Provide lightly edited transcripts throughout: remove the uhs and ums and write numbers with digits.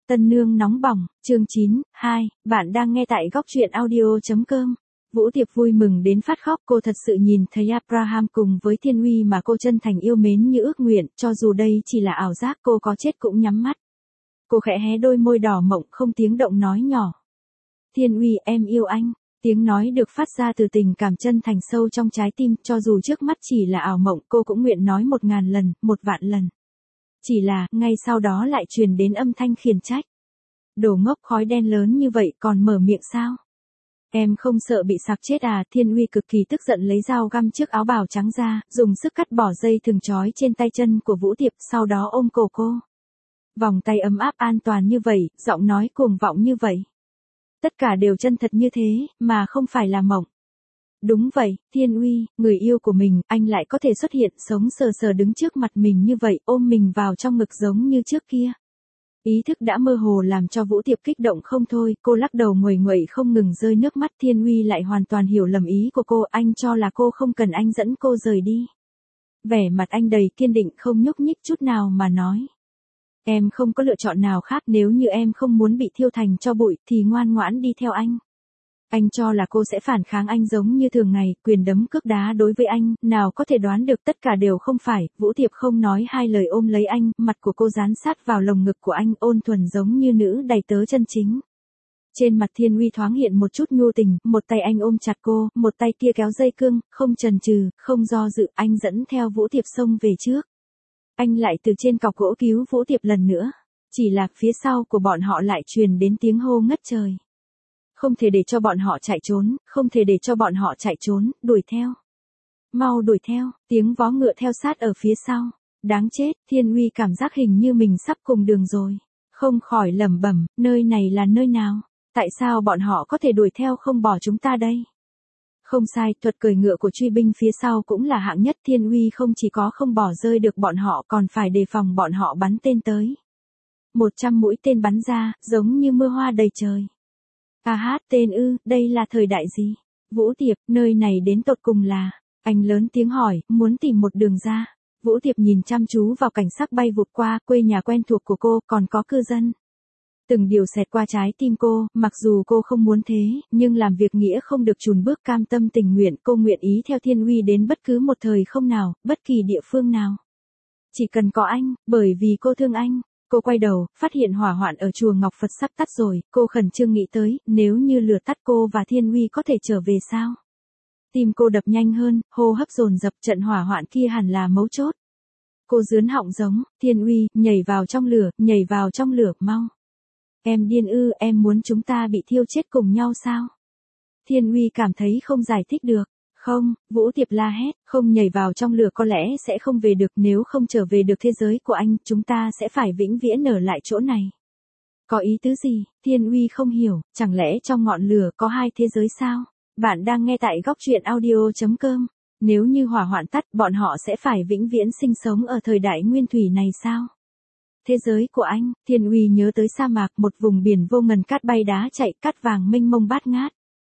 Tân nương nóng bỏng, chương 9, 2, bạn đang nghe tại góc truyện audio.com. Vũ Tiệp vui mừng đến phát khóc, cô thật sự nhìn thấy Abraham cùng với Thiên Uy mà cô chân thành yêu mến như ước nguyện, cho dù đây chỉ là ảo giác cô có chết cũng nhắm mắt. Cô khẽ hé đôi môi đỏ mọng không tiếng động nói nhỏ. Thiên Uy, em yêu anh. Tiếng nói được phát ra từ tình cảm chân thành sâu trong trái tim, cho dù trước mắt chỉ là ảo mộng cô cũng nguyện nói 1000 lần, 1.000.000 lần. Chỉ là, ngay sau đó lại truyền đến âm thanh khiển trách. Đồ ngốc, khói đen lớn như vậy còn mở miệng sao? Em không sợ bị sặc chết à? Thiên Uy cực kỳ tức giận lấy dao găm trước áo bào trắng ra, dùng sức cắt bỏ dây thừng trói trên tay chân của Vũ Tiệp, sau đó ôm cổ cô. Vòng tay ấm áp an toàn như vậy, giọng nói cuồng vọng như vậy. Tất cả đều chân thật như thế, mà không phải là mộng. Đúng vậy, Thiên Uy, người yêu của mình, anh lại có thể xuất hiện sống sờ sờ đứng trước mặt mình như vậy, ôm mình vào trong ngực giống như trước kia. Ý thức đã mơ hồ làm cho Vũ Tiệp kích động không thôi, cô lắc đầu nguầy nguậy không ngừng rơi nước mắt. Thiên Uy lại hoàn toàn hiểu lầm ý của cô, anh cho là cô không cần anh dẫn cô rời đi. Vẻ mặt anh đầy kiên định không nhúc nhích chút nào mà nói. Em không có lựa chọn nào khác, nếu như em không muốn bị thiêu thành tro bụi thì ngoan ngoãn đi theo anh. Anh cho là cô sẽ phản kháng anh giống như thường ngày, quyền đấm cước đá đối với anh, nào có thể đoán được tất cả đều không phải. Vũ Tiệp không nói hai lời ôm lấy anh, mặt của cô dán sát vào lồng ngực của anh, ôn thuần giống như nữ đầy tớ chân chính. Trên mặt Thiên Uy thoáng hiện một chút nhu tình, một tay anh ôm chặt cô, một tay kia kéo dây cương, không chần chừ, không do dự, anh dẫn theo Vũ Tiệp xông về trước. Anh lại từ trên cọc gỗ cứu Vũ Tiệp lần nữa. Chỉ là phía sau của bọn họ lại truyền đến tiếng hô ngất trời. Không thể để cho bọn họ chạy trốn, không thể để cho bọn họ chạy trốn, đuổi theo. Mau đuổi theo, tiếng vó ngựa theo sát ở phía sau. Đáng chết, Thiên Uy cảm giác hình như mình sắp cùng đường rồi. Không khỏi lẩm bẩm, nơi này là nơi nào? Tại sao bọn họ có thể đuổi theo không bỏ chúng ta đây? Không sai, thuật cưỡi ngựa của truy binh phía sau cũng là hạng nhất. Thiên Uy không chỉ có không bỏ rơi được bọn họ còn phải đề phòng bọn họ bắn tên tới. 100 mũi tên bắn ra, giống như mưa hoa đầy trời. Tên ư, đây là thời đại gì? Vũ Tiệp, nơi này đến tột cùng là... Anh lớn tiếng hỏi, muốn tìm một đường ra. Vũ Tiệp nhìn chăm chú vào cảnh sắc bay vụt qua, quê nhà quen thuộc của cô, còn có cư dân. Từng điều xẹt qua trái tim cô, mặc dù cô không muốn thế, nhưng làm việc nghĩa không được chùn bước, cam tâm tình nguyện, cô nguyện ý theo Thiên Uy đến bất cứ một thời không nào, bất kỳ địa phương nào. Chỉ cần có anh, bởi vì cô thương anh. Cô quay đầu, phát hiện hỏa hoạn ở chùa Ngọc Phật sắp tắt rồi, cô khẩn trương nghĩ tới, nếu như lửa tắt cô và Thiên Uy có thể trở về sao? Tim cô đập nhanh hơn, hô hấp dồn dập, trận hỏa hoạn kia hẳn là mấu chốt. Cô rướn họng giống, Thiên Uy, nhảy vào trong lửa, mau. Em điên ư, em muốn chúng ta bị thiêu chết cùng nhau sao? Thiên Uy cảm thấy không giải thích được. Không, Vũ Tiệp la hét, không nhảy vào trong lửa có lẽ sẽ không về được, nếu không trở về được thế giới của anh, chúng ta sẽ phải vĩnh viễn ở lại chỗ này. Có ý tứ gì? Thiên Uy không hiểu, chẳng lẽ trong ngọn lửa có hai thế giới sao? Bạn đang nghe tại góc truyện audio.com. Nếu như hỏa hoạn tắt, bọn họ sẽ phải vĩnh viễn sinh sống ở thời đại nguyên thủy này sao? Thế giới của anh, Thiên Uy nhớ tới sa mạc, một vùng biển vô ngần, cát bay đá chạy, cát vàng mênh mông bát ngát.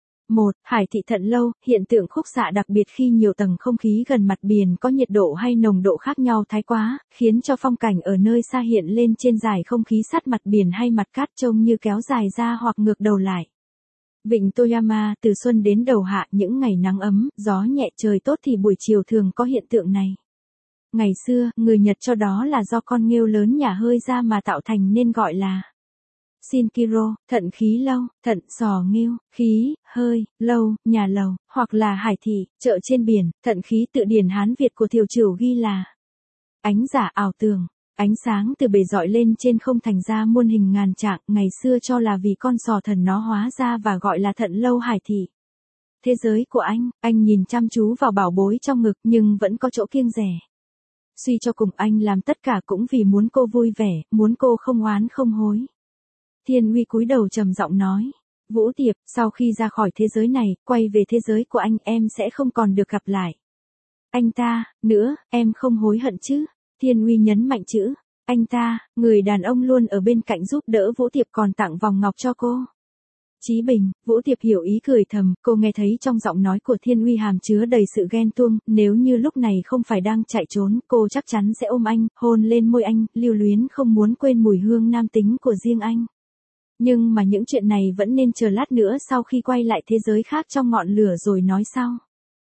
Hải thị Thận Lâu, hiện tượng khúc xạ đặc biệt khi nhiều tầng không khí gần mặt biển có nhiệt độ hay nồng độ khác nhau thái quá, khiến cho phong cảnh ở nơi xa hiện lên trên dải không khí sát mặt biển hay mặt cát trông như kéo dài ra hoặc ngược đầu lại. Vịnh Toyama, từ xuân đến đầu hạ, những ngày nắng ấm, gió nhẹ, trời tốt thì buổi chiều thường có hiện tượng này. Ngày xưa, người Nhật cho đó là do con nghêu lớn nhả hơi ra mà tạo thành nên gọi là Shinkiro, thận khí lâu, thận sò nghêu, khí, hơi, lâu, nhà lầu, hoặc là hải thị, chợ trên biển. Thận khí tự điển Hán Việt của Thiều Trửu ghi là ánh giả ảo tường, ánh sáng từ bề dọi lên trên không thành ra muôn hình ngàn trạng, ngày xưa cho là vì con sò thần nó hóa ra và gọi là thận lâu hải thị. Thế giới của anh nhìn chăm chú vào bảo bối trong ngực nhưng vẫn có chỗ kiêng dè. Suy cho cùng anh làm tất cả cũng vì muốn cô vui vẻ, muốn cô không oán không hối. Thiên Uy cúi đầu trầm giọng nói, Vũ Tiệp, sau khi ra khỏi thế giới này, quay về thế giới của anh, em sẽ không còn được gặp lại anh ta nữa, em không hối hận chứ? Thiên Uy nhấn mạnh chữ anh ta, người đàn ông luôn ở bên cạnh giúp đỡ Vũ Tiệp còn tặng vòng ngọc cho cô. Chí Bình, Vũ Tiệp hiểu ý cười thầm, cô nghe thấy trong giọng nói của Thiên Uy hàm chứa đầy sự ghen tuông, nếu như lúc này không phải đang chạy trốn, cô chắc chắn sẽ ôm anh, hôn lên môi anh, lưu luyến không muốn quên mùi hương nam tính của riêng anh. Nhưng mà những chuyện này vẫn nên chờ lát nữa sau khi quay lại thế giới khác trong ngọn lửa rồi nói sau.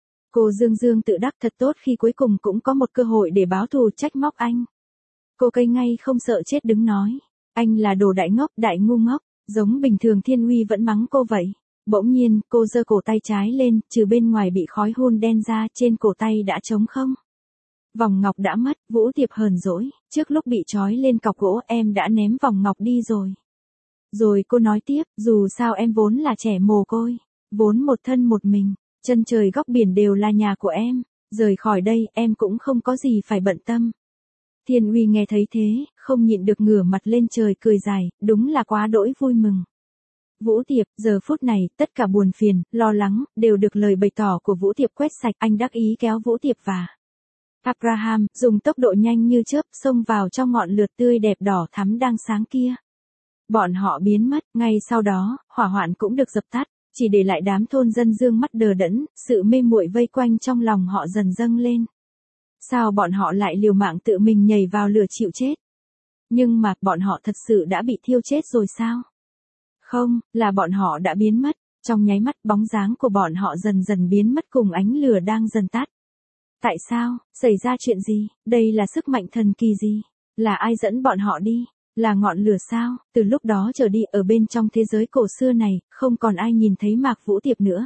Cô Dương Dương tự đắc thật tốt khi cuối cùng cũng có một cơ hội để báo thù trách móc anh. Cô cây ngay không sợ chết đứng nói. Anh là đồ đại ngốc, đại ngu ngốc. Giống bình thường Thiên Uy vẫn mắng cô vậy. Bỗng nhiên, cô giơ cổ tay trái lên, trừ bên ngoài bị khói hun đen ra, trên cổ tay đã trống không. Vòng ngọc đã mất, Vũ Tiệp hờn dỗi, trước lúc bị trói lên cọc gỗ em đã ném vòng ngọc đi rồi. Rồi cô nói tiếp, dù sao em vốn là trẻ mồ côi, vốn một thân một mình, chân trời góc biển đều là nhà của em, rời khỏi đây em cũng không có gì phải bận tâm. Thiên Uy nghe thấy thế, không nhịn được ngửa mặt lên trời cười dài, đúng là quá đỗi vui mừng. Vũ Tiệp, giờ phút này, tất cả buồn phiền, lo lắng, đều được lời bày tỏ của Vũ Tiệp quét sạch, anh đắc ý kéo Vũ Tiệp và Abraham, dùng tốc độ nhanh như chớp, xông vào trong ngọn lửa tươi đẹp đỏ thắm đang sáng kia. Bọn họ biến mất, ngay sau đó, hỏa hoạn cũng được dập tắt, chỉ để lại đám thôn dân dương mắt đờ đẫn, sự mê muội vây quanh trong lòng họ dần dâng lên. Sao bọn họ lại liều mạng tự mình nhảy vào lửa chịu chết? Nhưng mà, bọn họ thật sự đã bị thiêu chết rồi sao? Không, là bọn họ đã biến mất, trong nháy mắt bóng dáng của bọn họ dần dần biến mất cùng ánh lửa đang dần tắt. Tại sao? Xảy ra chuyện gì? Đây là sức mạnh thần kỳ gì? Là ai dẫn bọn họ đi? Là ngọn lửa sao? Từ lúc đó trở đi ở bên trong thế giới cổ xưa này, không còn ai nhìn thấy Mạc Vũ Tiệp nữa.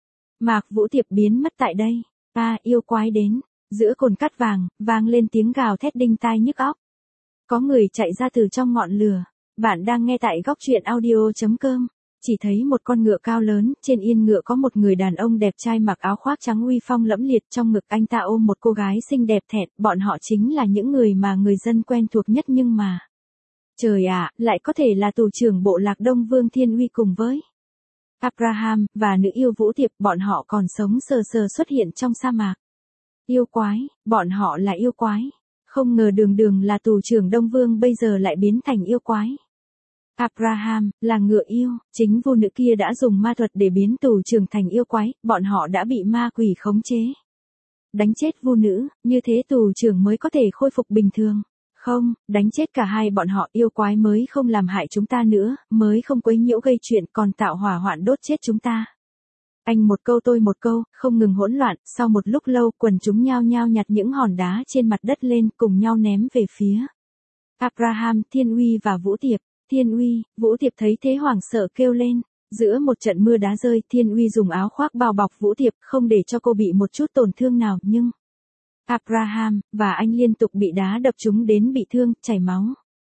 Mạc Vũ Tiệp biến mất tại đây. Yêu quái đến. Giữa cồn cát vàng, vang lên tiếng gào thét đinh tai nhức óc. Có người chạy ra từ trong ngọn lửa. Bạn đang nghe tại góc truyện audio.com. Chỉ thấy một con ngựa cao lớn, trên yên ngựa có một người đàn ông đẹp trai mặc áo khoác trắng uy phong lẫm liệt, trong ngực anh ta ôm một cô gái xinh đẹp thẹn, bọn họ chính là những người mà người dân quen thuộc nhất nhưng mà. Trời ạ, lại có thể là tù trưởng bộ lạc Đông Vương Thiên Uy cùng với Abraham, và nữ yêu Vũ Tiệp, bọn họ còn sống sờ sờ xuất hiện trong sa mạc. Yêu quái, bọn họ là yêu quái. Không ngờ đường đường là tù trưởng Đông Vương bây giờ lại biến thành yêu quái. Abraham, là ngựa yêu, chính vô nữ kia đã dùng ma thuật để biến tù trưởng thành yêu quái, bọn họ đã bị ma quỷ khống chế. Đánh chết vô nữ, như thế tù trưởng mới có thể khôi phục bình thường. Không, đánh chết cả hai bọn họ, yêu quái mới không làm hại chúng ta nữa, mới không quấy nhiễu gây chuyện còn tạo hỏa hoạn đốt chết chúng ta. Anh một câu tôi một câu, không ngừng hỗn loạn, sau một lúc lâu quần chúng nhao nhao nhặt những hòn đá trên mặt đất lên cùng nhau ném về phía Abraham, Thiên Uy và Vũ Tiệp. Thiên Uy, Vũ Tiệp thấy thế hoảng sợ kêu lên. Giữa một trận mưa đá rơi, Thiên Uy dùng áo khoác bao bọc Vũ Tiệp, không để cho cô bị một chút tổn thương nào, nhưng Abraham và anh liên tục bị đá đập chúng đến bị thương, chảy máu.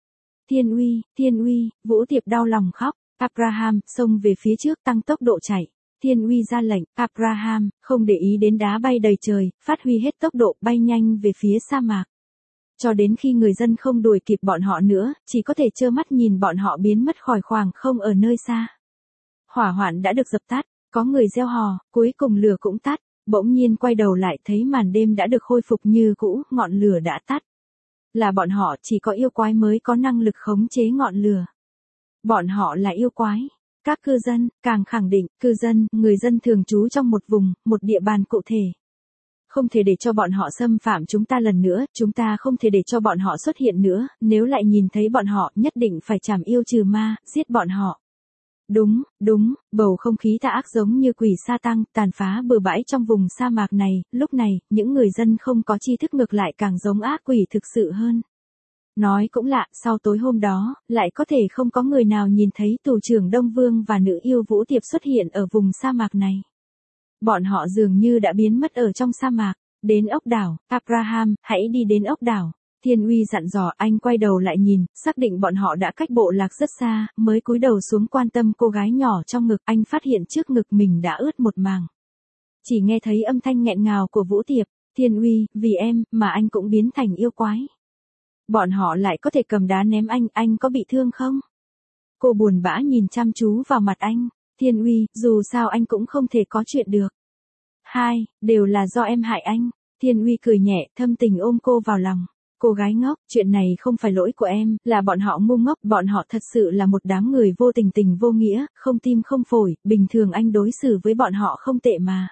Thiên Uy, Vũ Tiệp đau lòng khóc. Abraham xông về phía trước tăng tốc độ chạy. Thiên Uy ra lệnh, Abraham không để ý đến đá bay đầy trời, phát huy hết tốc độ bay nhanh về phía sa mạc. Cho đến khi người dân không đuổi kịp bọn họ nữa, chỉ có thể trơ mắt nhìn bọn họ biến mất khỏi khoảng không ở nơi xa. Hỏa hoạn đã được dập tắt, có người reo hò, cuối cùng lửa cũng tắt, bỗng nhiên quay đầu lại thấy màn đêm đã được khôi phục như cũ, ngọn lửa đã tắt. Là bọn họ, chỉ có yêu quái mới có năng lực khống chế ngọn lửa. Bọn họ là yêu quái. Các cư dân, càng khẳng định, cư dân, người dân thường trú trong một vùng, một địa bàn cụ thể. Không thể để cho bọn họ xâm phạm chúng ta lần nữa, chúng ta không thể để cho bọn họ xuất hiện nữa, nếu lại nhìn thấy bọn họ, nhất định phải trảm yêu trừ ma, giết bọn họ. Đúng, bầu không khí tà ác giống như quỷ sa tăng, tàn phá bừa bãi trong vùng sa mạc này, lúc này, những người dân không có tri thức ngược lại càng giống ác quỷ thực sự hơn. Nói cũng lạ, sau tối hôm đó, lại có thể không có người nào nhìn thấy tù trưởng Đông Vương và nữ yêu Vũ Tiệp xuất hiện ở vùng sa mạc này. Bọn họ dường như đã biến mất ở trong sa mạc. Đến ốc đảo, Abraham, hãy đi đến ốc đảo. Thiên Uy dặn dò, anh quay đầu lại nhìn, xác định bọn họ đã cách bộ lạc rất xa, mới cúi đầu xuống quan tâm cô gái nhỏ trong ngực, anh phát hiện trước ngực mình đã ướt một màng. Chỉ nghe thấy âm thanh nghẹn ngào của Vũ Tiệp, Thiên Uy, vì em, mà anh cũng biến thành yêu quái. Bọn họ lại có thể cầm đá ném anh có bị thương không? Cô buồn bã nhìn chăm chú vào mặt anh, Thiên Uy, dù sao anh cũng không thể có chuyện được. Đều là do em hại anh. Thiên Uy cười nhẹ, thâm tình ôm cô vào lòng. Cô gái ngốc, chuyện này không phải lỗi của em, là bọn họ ngu ngốc, bọn họ thật sự là một đám người vô tình tình vô nghĩa, không tim không phổi, bình thường anh đối xử với bọn họ không tệ mà.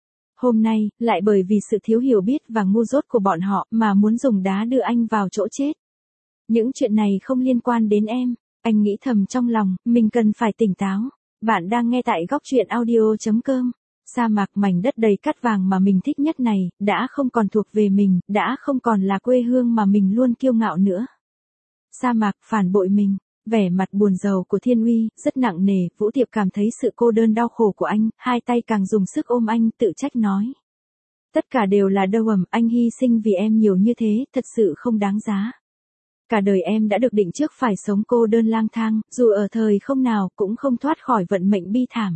Hôm nay, lại bởi vì sự thiếu hiểu biết và ngu dốt của bọn họ mà muốn dùng đá đưa anh vào chỗ chết. Những chuyện này không liên quan đến em. Anh nghĩ thầm trong lòng, mình cần phải tỉnh táo. Bạn đang nghe tại góc truyện audio.com. Sa mạc mảnh đất đầy cát vàng mà mình thích nhất này, đã không còn thuộc về mình, đã không còn là quê hương mà mình luôn kiêu ngạo nữa. Sa mạc phản bội mình. Vẻ mặt buồn rầu của Thiên Uy, rất nặng nề, Vũ Tiệp cảm thấy sự cô đơn đau khổ của anh, hai tay càng dùng sức ôm anh, tự trách nói. Tất cả đều là đâu ầm, anh hy sinh vì em nhiều như thế, thật sự không đáng giá. Cả đời em đã được định trước phải sống cô đơn lang thang, dù ở thời không nào cũng không thoát khỏi vận mệnh bi thảm.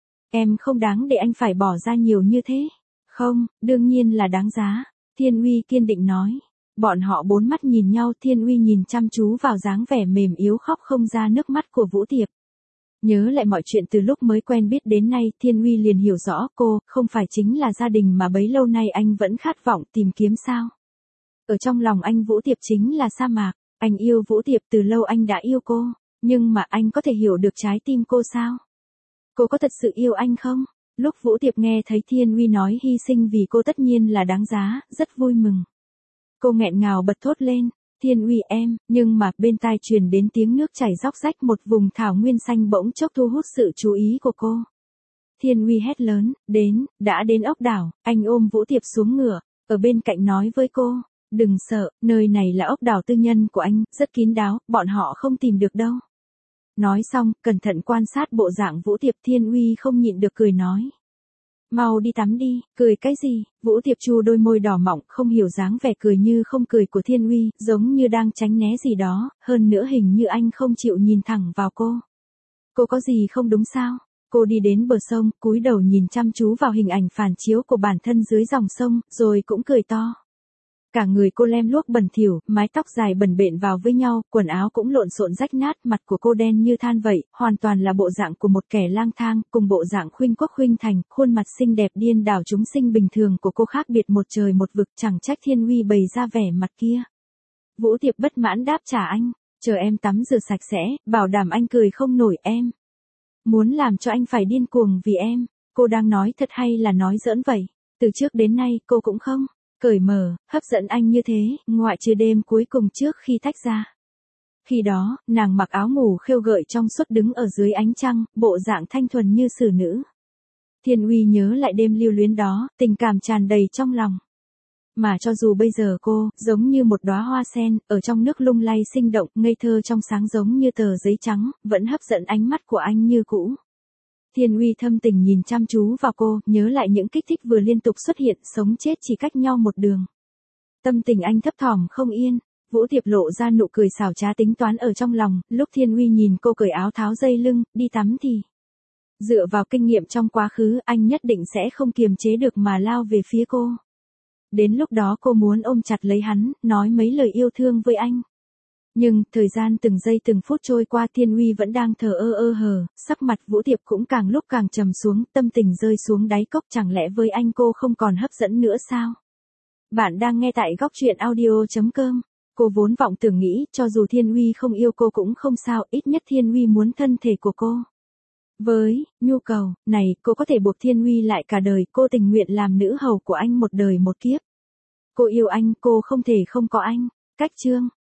Em không đáng để anh phải bỏ ra nhiều như thế. Không, đương nhiên là đáng giá. Thiên Uy kiên định nói. Bọn họ bốn mắt nhìn nhau, Thiên Uy nhìn chăm chú vào dáng vẻ mềm yếu khóc không ra nước mắt của Vũ Tiệp. Nhớ lại mọi chuyện từ lúc mới quen biết đến nay, Thiên Uy liền hiểu rõ cô, không phải chính là gia đình mà bấy lâu nay anh vẫn khát vọng tìm kiếm sao. Ở trong lòng anh Vũ Tiệp chính là sa mạc, anh yêu Vũ Tiệp từ lâu anh đã yêu cô, nhưng mà anh có thể hiểu được trái tim cô sao? Cô có thật sự yêu anh không? Lúc Vũ Tiệp nghe thấy Thiên Uy nói hy sinh vì cô tất nhiên là đáng giá, rất vui mừng. Cô nghẹn ngào bật thốt lên, Thiên Uy em, nhưng mà bên tai truyền đến tiếng nước chảy róc rách, một vùng thảo nguyên xanh bỗng chốc thu hút sự chú ý của cô. Thiên Uy hét lớn, đã đến ốc đảo, anh ôm Vũ Tiệp xuống ngựa, ở bên cạnh nói với cô, đừng sợ, nơi này là ốc đảo tư nhân của anh, rất kín đáo, bọn họ không tìm được đâu. Nói xong, cẩn thận quan sát bộ dạng Vũ Tiệp, Thiên Uy không nhịn được cười nói. Mau đi tắm đi, cười cái gì? Vũ Tiệp chu đôi môi đỏ mọng, không hiểu dáng vẻ cười như không cười của Thiên Uy, giống như đang tránh né gì đó, hơn nữa hình như anh không chịu nhìn thẳng vào cô. Cô có gì không đúng sao? Cô đi đến bờ sông, cúi đầu nhìn chăm chú vào hình ảnh phản chiếu của bản thân dưới dòng sông, rồi cũng cười to. Cả người cô lem luốc bẩn thỉu, mái tóc dài bẩn bện vào với nhau, quần áo cũng lộn xộn rách nát, mặt của cô đen như than vậy, hoàn toàn là bộ dạng của một kẻ lang thang, cùng bộ dạng khuynh quốc khuynh thành, khuôn mặt xinh đẹp điên đảo chúng sinh bình thường của cô khác biệt một trời một vực, chẳng trách Thiên Uy bày ra vẻ mặt kia. Vũ Tiệp bất mãn đáp trả anh, chờ em tắm rửa sạch sẽ, bảo đảm anh cười không nổi em. Muốn làm cho anh phải điên cuồng vì em, cô đang nói thật hay là nói giỡn vậy? Từ trước đến nay cô cũng không cởi mở, hấp dẫn anh như thế, ngoại trừ đêm cuối cùng trước khi tách ra. Khi đó, nàng mặc áo ngủ khêu gợi trong suốt đứng ở dưới ánh trăng, bộ dạng thanh thuần như xử nữ. Thiên Uy nhớ lại đêm lưu luyến đó, tình cảm tràn đầy trong lòng. Mà cho dù bây giờ cô, giống như một đóa hoa sen, ở trong nước lung lay sinh động, ngây thơ trong sáng giống như tờ giấy trắng, vẫn hấp dẫn ánh mắt của anh như cũ. Thiên Uy thâm tình nhìn chăm chú vào cô, nhớ lại những kích thích vừa liên tục xuất hiện, sống chết chỉ cách nhau một đường. Tâm tình anh thấp thỏm không yên, Vũ Tiệp lộ ra nụ cười xảo trá tính toán ở trong lòng, lúc Thiên Uy nhìn cô cởi áo tháo dây lưng, đi tắm thì. Dựa vào kinh nghiệm trong quá khứ, anh nhất định sẽ không kiềm chế được mà lao về phía cô. Đến lúc đó cô muốn ôm chặt lấy hắn, nói mấy lời yêu thương với anh. Nhưng, thời gian từng giây từng phút trôi qua, Thiên Uy vẫn đang thờ ơ hờ, sắc mặt Vũ Tiệp cũng càng lúc càng trầm xuống, tâm tình rơi xuống đáy cốc, chẳng lẽ với anh cô không còn hấp dẫn nữa sao? Bạn đang nghe tại góc truyện audio.com. Cô vốn vọng tưởng nghĩ, cho dù Thiên Uy không yêu cô cũng không sao, ít nhất Thiên Uy muốn thân thể của cô. Với nhu cầu này, cô có thể buộc Thiên Uy lại cả đời, cô tình nguyện làm nữ hầu của anh một đời một kiếp. Cô yêu anh, cô không thể không có anh. Cách chương